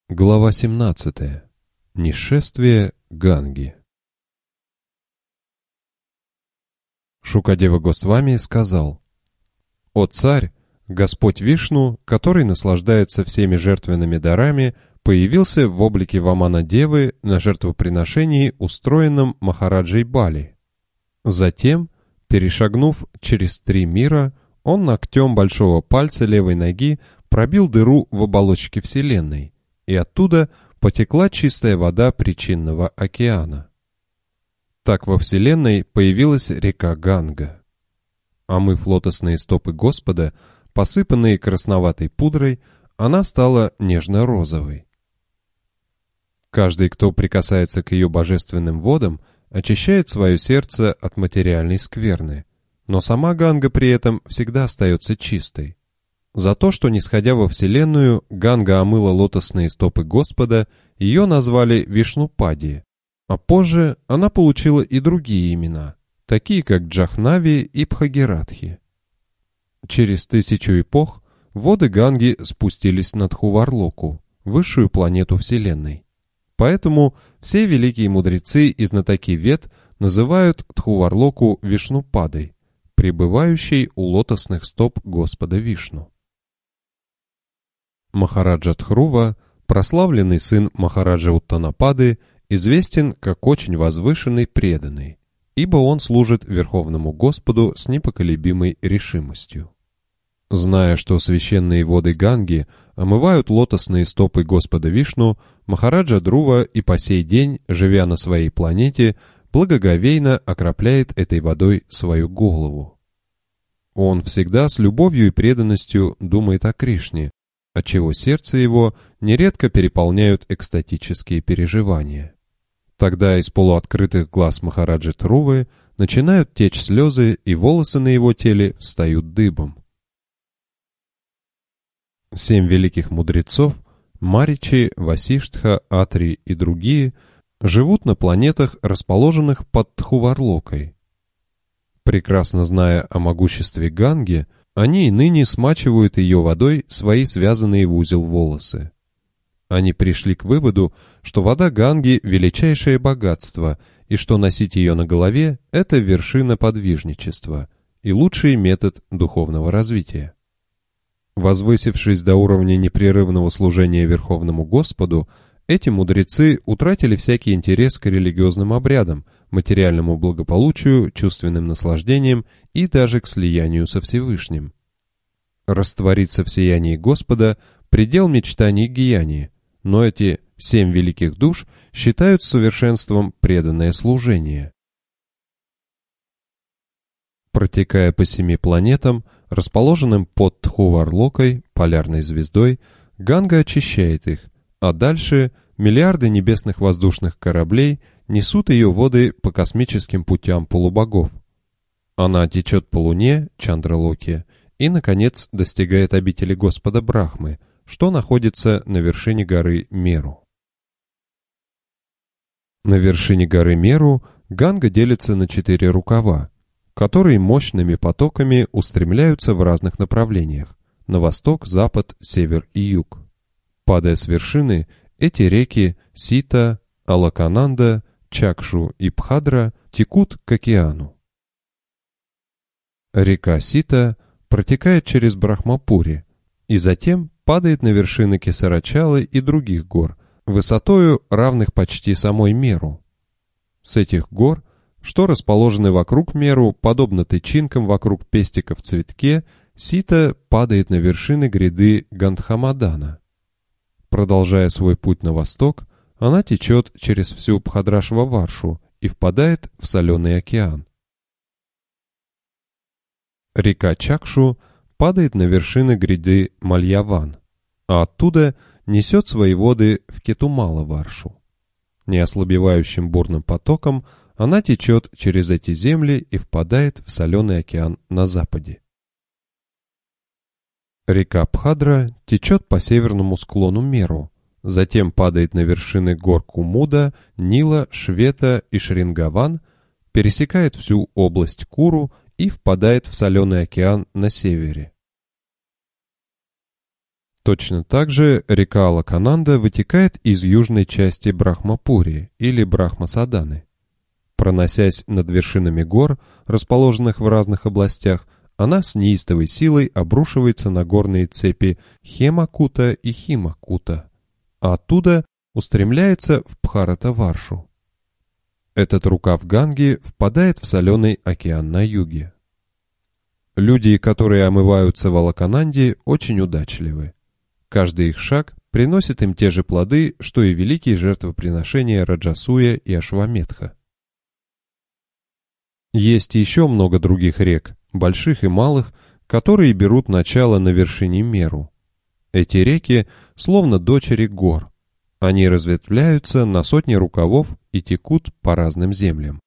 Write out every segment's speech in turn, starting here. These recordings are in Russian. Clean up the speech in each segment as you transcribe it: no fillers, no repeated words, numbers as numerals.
Глава 17. Нишествие Ганги. Шукадева Госвами сказал: «О царь, Господь Вишну, который наслаждается всеми жертвенными дарами, появился в облике Вамана-девы на жертвоприношении, устроенном Махараджей Бали. Затем, перешагнув через 3 мира, он ногтем большого пальца левой ноги пробил дыру в оболочке Вселенной, и оттуда потекла чистая вода причинного океана. Так во Вселенной появилась река Ганга. Омыв лотосные стопы Господа, посыпанные красноватой пудрой, она стала нежно-розовой. Каждый, кто прикасается к ее божественным водам, очищает свое сердце от материальной скверны, но сама Ганга при этом всегда остается чистой. За то, что, нисходя во Вселенную, Ганга омыла лотосные стопы Господа, ее назвали Вишнупади, а позже она получила и другие имена, такие как Джахнави и Бхагиратхи. Через 1000 эпох воды Ганги спустились на Дхуварлоку, высшую планету Вселенной. Поэтому все великие мудрецы и знатоки Вед называют Дхуварлоку Вишнупадой, пребывающей у лотосных стоп Господа Вишну. Махараджа Дхрува, прославленный сын Махараджа Уттанапады, известен как очень возвышенный преданный, ибо он служит Верховному Господу с непоколебимой решимостью. Зная, что священные воды Ганги омывают лотосные стопы Господа Вишну, Махараджа Dhruva и по сей день, живя на своей планете, благоговейно окропляет этой водой свою голову. Он всегда с любовью и преданностью думает о Кришне, отчего сердце его нередко переполняют экстатические переживания. Тогда из полуоткрытых глаз Махараджи Дхрувы начинают течь слезы, и волосы на его теле встают дыбом. 7 великих мудрецов — Маричи, Васиштха, Атри и другие — живут на планетах, расположенных под Дхуварлокой. Прекрасно зная о могуществе Ганги, они и ныне смачивают ее водой свои связанные в узел волосы. Они пришли к выводу, что вода Ганги — величайшее богатство, и что носить ее на голове — это вершина подвижничества и лучший метод духовного развития. Возвысившись до уровня непрерывного служения Верховному Господу, эти мудрецы утратили всякий интерес к религиозным обрядам, материальному благополучию, чувственным наслаждениям и даже к слиянию со Всевышним. Раствориться в сиянии Господа — предел мечтаний Гьяни, но эти 7 великих душ считают совершенством преданное служение. Протекая по 7 планетам, расположенным под Дхуварлокой, полярной звездой, Ганга очищает их, а дальше миллиарды небесных воздушных кораблей несут ее воды по космическим путям полубогов. Она течет по Луне, Чандралоке, и, наконец, достигает обители Господа Брахмы, что находится на вершине горы Меру. На вершине горы Меру Ганга делится на 4 рукава, которые мощными потоками устремляются в разных направлениях — на восток, запад, север и юг. Падая с вершины, эти реки Сита, Алакананда, Чакшу и Бхадра текут к океану. Река Сита протекает через Брахмапури и затем падает на вершины Кесарачалы и других гор, высотою равных почти самой Меру. С этих гор, что расположены вокруг Меру, подобно тычинкам вокруг пестика в цветке, Сита падает на вершины гряды Гандхамадана. Продолжая свой путь на восток, она течет через всю Бхадрашваваршу и впадает в соленый океан. Река Чакшу падает на вершины гряды Мальяван, а оттуда несет свои воды в Кетумала-Варшу. Неослабевающим бурным потоком она течет через эти земли и впадает в соленый океан на западе. Река Бхадра течет по северному склону Меру, затем падает на вершины гор Кумуда, Нила, Швета и Шрингаван, пересекает всю область Куру и впадает в соленый океан на севере. Точно так же река Алакананда вытекает из южной части Брахмапури или Брахмасаданы. Проносясь над вершинами гор, расположенных в разных областях, она с неистовой силой обрушивается на горные цепи Хемакута и Химакута, а оттуда устремляется в Бхаратаваршу. Этот рукав Ганги впадает в соленый океан на юге. Люди, которые омываются в Алакананде, очень удачливы. Каждый их шаг приносит им те же плоды, что и великие жертвоприношения Раджасуя и Ашваметха. Есть еще много других рек, больших и малых, которые берут начало на вершине Меру. Эти реки словно дочери гор. Они разветвляются на сотни рукавов и текут по разным землям.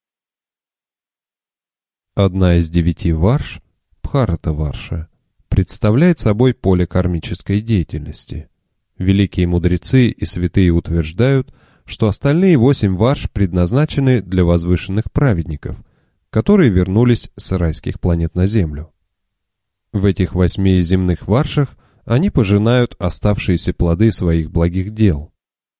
Одна из 9 варш, Бхаратаварша, представляет собой поле кармической деятельности. Великие мудрецы и святые утверждают, что остальные 8 варш предназначены для возвышенных праведников, которые вернулись с райских планет на Землю. В этих 8 земных варшах они пожинают оставшиеся плоды своих благих дел.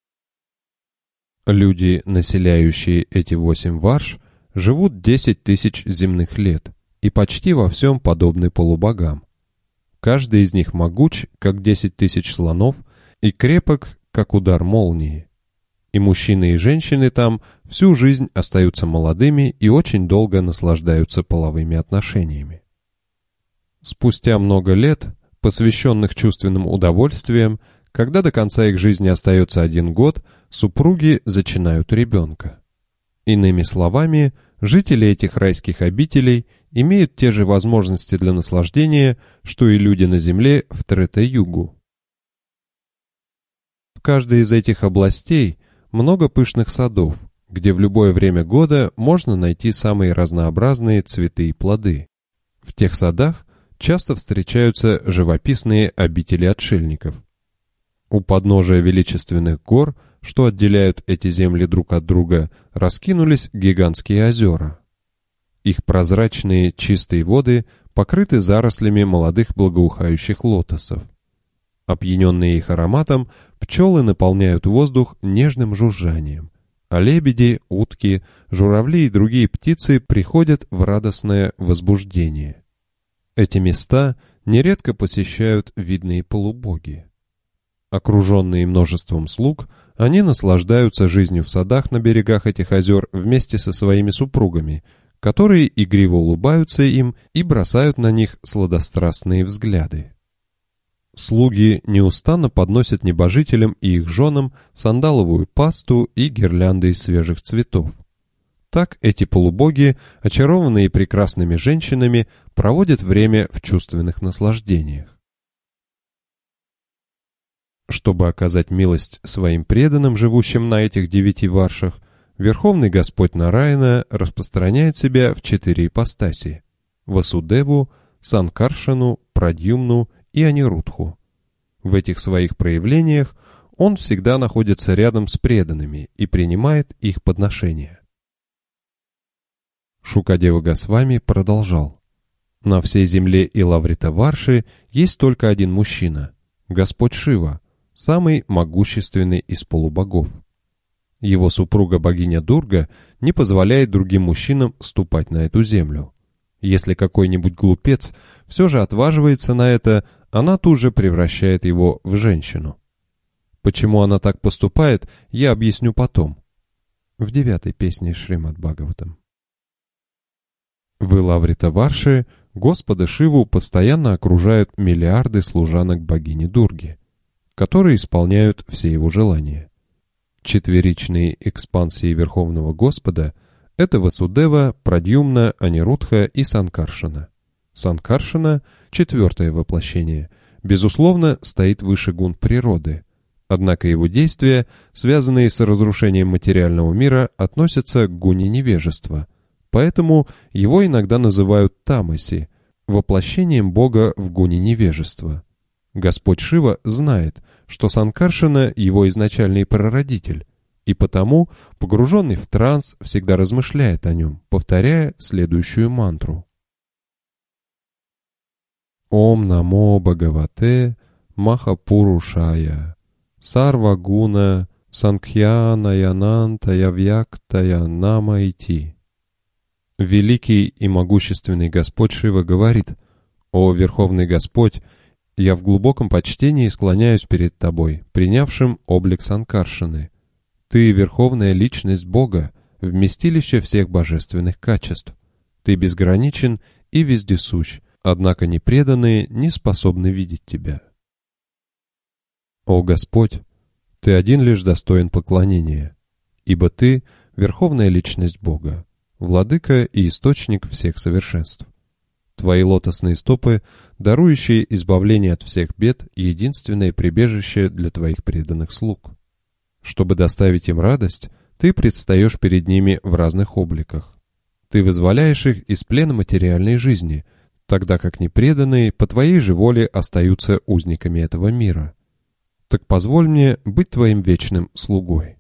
Люди, населяющие эти 8 варш, живут 10 тысяч земных лет и почти во всем подобны полубогам. Каждый из них могуч, как 10 тысяч слонов, и крепок, как удар молнии. И мужчины и женщины там всю жизнь остаются молодыми и очень долго наслаждаются половыми отношениями. Спустя много лет, посвященных чувственным удовольствиям, когда до конца их жизни остается 1 год, супруги зачинают ребенка. Иными словами, жители этих райских обителей имеют те же возможности для наслаждения, что и люди на земле в Трета-югу. В каждой из этих областей много пышных садов, где в любое время года можно найти самые разнообразные цветы и плоды. В тех садах часто встречаются живописные обители отшельников. У подножия величественных гор, что отделяют эти земли друг от друга, раскинулись гигантские озера. Их прозрачные чистые воды покрыты зарослями молодых благоухающих лотосов. Опьяненные их ароматом, пчелы наполняют воздух нежным жужжанием, а лебеди, утки, журавли и другие птицы приходят в радостное возбуждение. Эти места нередко посещают видные полубоги. Окруженные множеством слуг, они наслаждаются жизнью в садах на берегах этих озер вместе со своими супругами, которые игриво улыбаются им и бросают на них сладострастные взгляды. Слуги неустанно подносят небожителям и их женам сандаловую пасту и гирлянды из свежих цветов. Так эти полубоги, очарованные прекрасными женщинами, проводят время в чувственных наслаждениях. Чтобы оказать милость своим преданным, живущим на этих 9 варшах, Верховный Господь Нараяна распространяет себя в 4 ипостаси – Васудеву, Санкаршану, Прадьюмну и Анирудху. В этих своих проявлениях он всегда находится рядом с преданными и принимает их подношения. Шукадева Госвами продолжал. На всей земле Илаврита-Варши есть только один мужчина – Господь Шива, самый могущественный из полубогов. Его супруга богиня Дурга не позволяет другим мужчинам ступать на эту землю. Если какой-нибудь глупец все же отваживается на это, она тут же превращает его в женщину. Почему она так поступает, я объясню потом. В 9 песне Шримад Бхагаватам. В Илаврита-Варше Господа Шиву постоянно окружают миллиарды служанок богини Дурги, которые исполняют все его желания. Четверичные экспансии Верховного Господа – это Васудева, Прадьюмна, Анирудха и Санкаршана. Санкаршана, 4-е воплощение, безусловно, стоит выше гун природы, однако его действия, связанные с разрушением материального мира, относятся к гуне невежества, поэтому его иногда называют Тамаси, воплощением Бога в гуне невежества. Господь Шива знает, что Санкаршана – его изначальный прародитель, и потому, погруженный в транс, всегда размышляет о нем, повторяя следующую мантру. Ом намо Бхагавате Махапурушая, Сарвагуна Санкхьянаянантая Вьяктая Намайти. Великий и могущественный Господь Шива говорит: «О Верховный Господь, я в глубоком почтении склоняюсь перед Тобой, принявшим облик Санкаршаны. Ты — Верховная Личность Бога, вместилище всех божественных качеств. Ты безграничен и вездесущ, однако непреданные не способны видеть Тебя. О Господь, Ты один лишь достоин поклонения, ибо Ты — Верховная Личность Бога, Владыка и Источник всех совершенств. Твои лотосные стопы, дарующие избавление от всех бед, единственное прибежище для Твоих преданных слуг. Чтобы доставить им радость, Ты предстаешь перед ними в разных обликах. Ты вызволяешь их из плена материальной жизни, тогда как непреданные по Твоей же воле остаются узниками этого мира. Так позволь мне быть Твоим вечным слугой».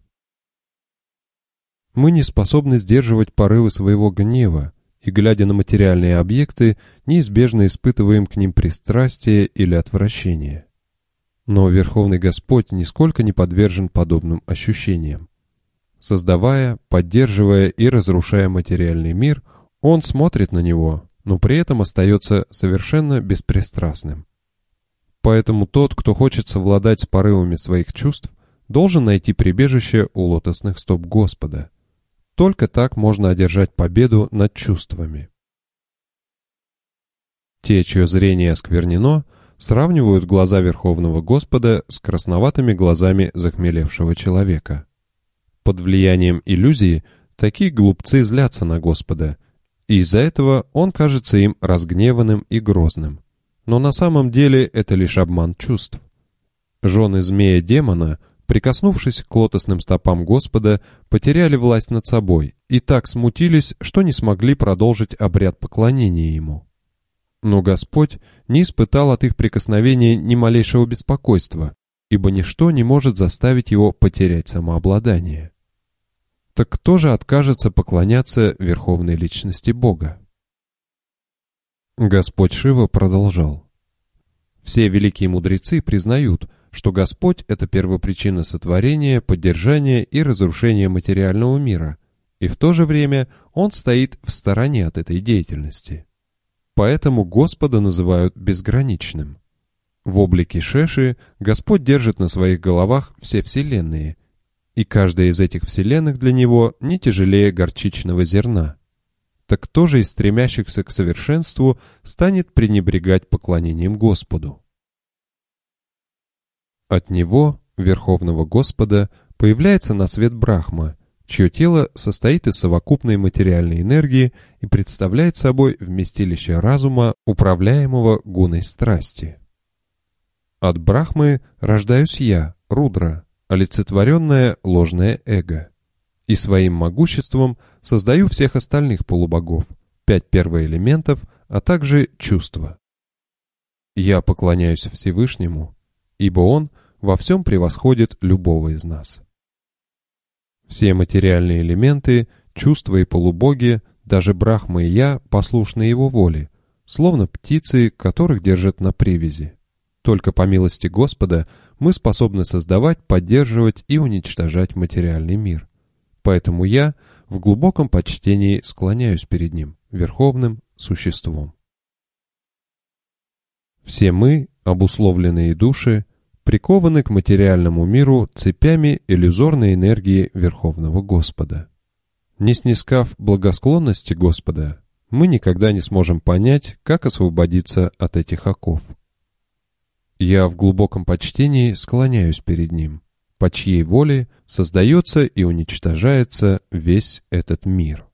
Мы не способны сдерживать порывы своего гнева, и, глядя на материальные объекты, неизбежно испытываем к ним пристрастие или отвращение. Но Верховный Господь нисколько не подвержен подобным ощущениям. Создавая, поддерживая и разрушая материальный мир, Он смотрит на него, но при этом остается совершенно беспристрастным. Поэтому тот, кто хочет совладать с порывами своих чувств, должен найти прибежище у лотосных стоп Господа. Только так можно одержать победу над чувствами. Те, чье зрение осквернено, сравнивают глаза Верховного Господа с красноватыми глазами захмелевшего человека. Под влиянием иллюзии такие глупцы злятся на Господа, и из-за этого Он кажется им разгневанным и грозным. Но на самом деле это лишь обман чувств. Жены змея-демона, прикоснувшись к лотосным стопам Господа, потеряли власть над собой и так смутились, что не смогли продолжить обряд поклонения Ему. Но Господь не испытал от их прикосновения ни малейшего беспокойства, ибо ничто не может заставить Его потерять самообладание. Так кто же откажется поклоняться Верховной Личности Бога? Господь Шива продолжал: «Все великие мудрецы признают, что Господь — это первопричина сотворения, поддержания и разрушения материального мира, и в то же время Он стоит в стороне от этой деятельности. Поэтому Господа называют безграничным. В облике Шеши Господь держит на своих головах все вселенные, и каждая из этих вселенных для Него не тяжелее горчичного зерна. Так кто же из стремящихся к совершенству станет пренебрегать поклонением Господу? От Него, Верховного Господа, появляется на свет Брахма, чье тело состоит из совокупной материальной энергии и представляет собой вместилище разума, управляемого гуной страсти. От Брахмы рождаюсь я, Рудра, олицетворенное ложное эго, и своим могуществом создаю всех остальных полубогов, 5 первоэлементов, а также чувства. Я поклоняюсь Всевышнему, ибо Он во всем превосходит любого из нас. Все материальные элементы, чувства и полубоги, даже Брахма и я послушны Его воле, словно птицы, которых держат на привязи. Только по милости Господа мы способны создавать, поддерживать и уничтожать материальный мир. Поэтому я в глубоком почтении склоняюсь перед Ним, Верховным Существом. Все мы, обусловленные души, прикованы к материальному миру цепями иллюзорной энергии Верховного Господа. Не снискав благосклонности Господа, мы никогда не сможем понять, как освободиться от этих оков. Я в глубоком почтении склоняюсь перед Ним, по чьей воле создается и уничтожается весь этот мир.